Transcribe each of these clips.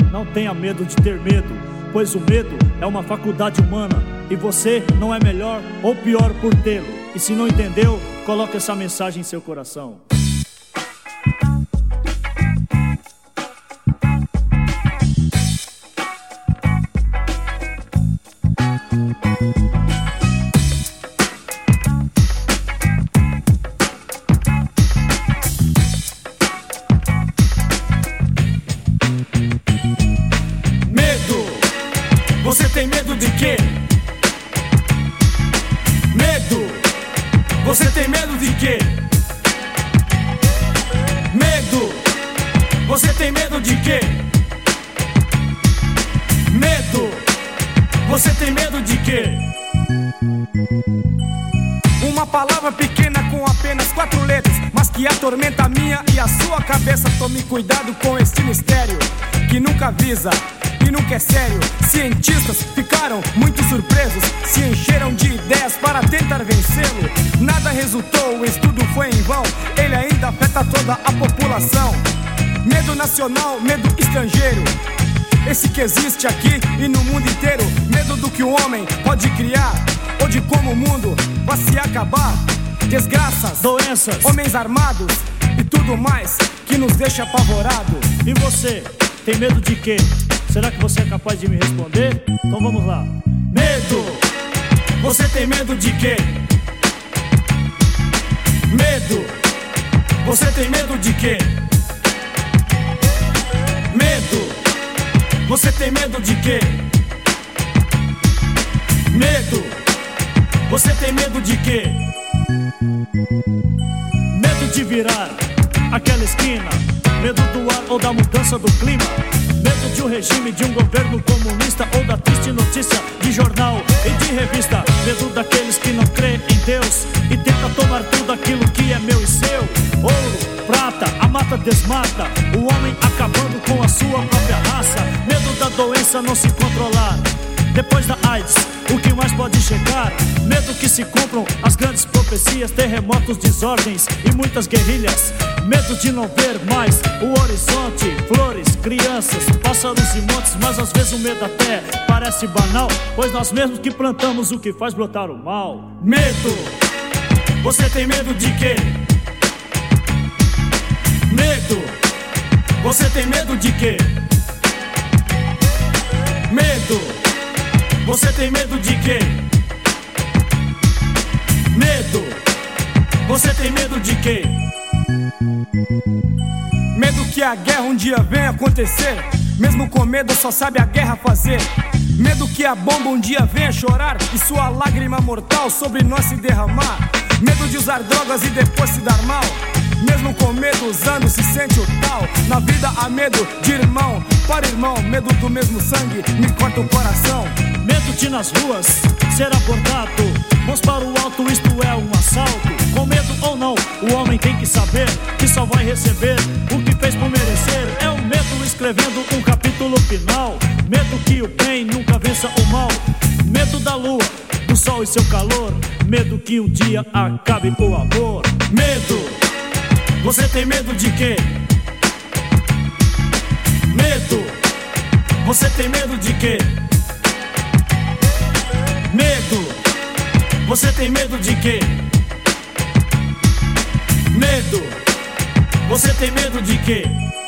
Não tenha medo de ter medo, pois o medo é uma faculdade humana e você não é melhor ou pior por tê-lo. E se não entendeu, coloque essa mensagem em seu coração. Você tem medo de quê? Medo. Você tem medo de quê? Medo. Você tem medo de quê? Medo. Você tem medo de quê? Uma palavra pequena com apenas 4 letras, mas que atormenta a minha e a sua cabeça. Tome cuidado com este mistério que nunca avisa e nunca é sério. Cientistas ficaram muito surpresos, se encheram de ideias para tentar vencê-lo. Nada resultou, o estudo foi em vão, ele ainda afeta toda a população. Medo nacional, medo estrangeiro, esse que existe aqui e no mundo inteiro. Medo do que o homem pode criar, ou de como o mundo vai se acabar. Desgraças, doenças, homens armados e tudo mais que nos deixa apavorado. E você, tem medo de quê? Será que você é capaz de me responder? Então vamos lá. Medo. Você tem medo de quê? Medo. Você tem medo de quê? Medo. Você tem medo de quê? Medo. Você tem medo de quê? Medo de virar aquela esquina, medo do ar ou da mudança do clima, medo de um regime, de um governo comunista ou da triste notícia de jornal e de revista. Medo daqueles que não creem em Deus e tenta tomar tudo aquilo que é meu e seu. Ouro, prata, a mata desmata, o homem acabando com a sua própria raça. Medo da doença não se controlar, depois da AIDS, o que mais pode chegar? Medo que se cumpram as grandes profecias, terremotos, desordens e muitas guerrilhas. Medo de não ver mais o horizonte, flores, crianças, pássaros e montes. Mas às vezes o medo até parece banal, pois nós mesmos que plantamos o que faz brotar o mal. Medo. Você tem medo de quê? Medo. Você tem medo de quê? Medo. Você tem medo de quê? Medo. Você tem medo de quê? Medo que a guerra um dia venha acontecer, mesmo com medo só sabe a guerra fazer. Medo que a bomba um dia venha chorar e sua lágrima mortal sobre nós se derramar. Medo de usar drogas e depois se dar mal, mesmo com medo usando se sente o tal. Na vida há medo de irmão para irmão, medo do mesmo sangue me corta o coração. Medo de nas ruas ser abordado, mãos para o alto, isto é um assalto. Com medo ou não, o homem tem que saber que só vai receber o que fez por merecer. É o medo escrevendo um capítulo final, medo que o bem nunca vença o mal. Medo da lua, do sol e seu calor, medo que um dia acabe o amor. Medo. Você tem medo de quê? Medo. Você tem medo de quê? Medo. Você tem medo de quê? Medo. Você tem medo de quê?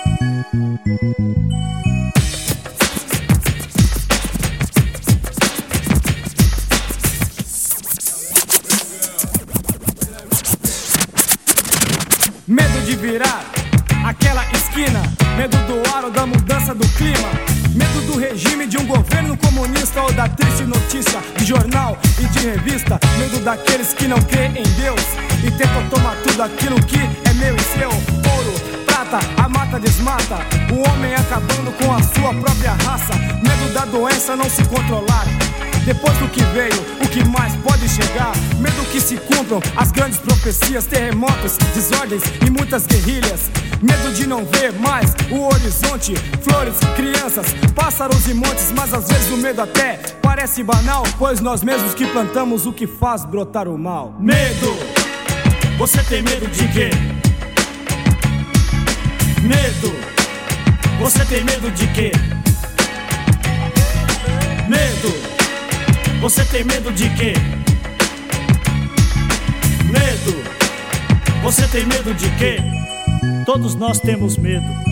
Medo de virar aquela esquina, medo do ar ou da mudança do clima, medo do regime de um governo comunista ou da triste notícia de jornal e de revista. Medo daqueles que não creem em Deus e tentam tomar tudo aquilo que é meu e seu. Ouro, prata, a mata desmata, o homem acabando com a sua própria raça. Medo da doença não se controlar, depois do que veio, o que mais pode chegar? Medo que se cumpram as grandes profecias, terremotos, desordens e muitas guerrilhas. Medo de não ver mais o horizonte, flores, crianças, pássaros e montes. Mas às vezes o medo até parece banal, pois nós mesmos que plantamos o que faz brotar o mal. Medo. Você tem medo de quê? Medo. Você tem medo de quê? Você tem medo de quê? Medo. Você tem medo de quê? Todos nós temos medo.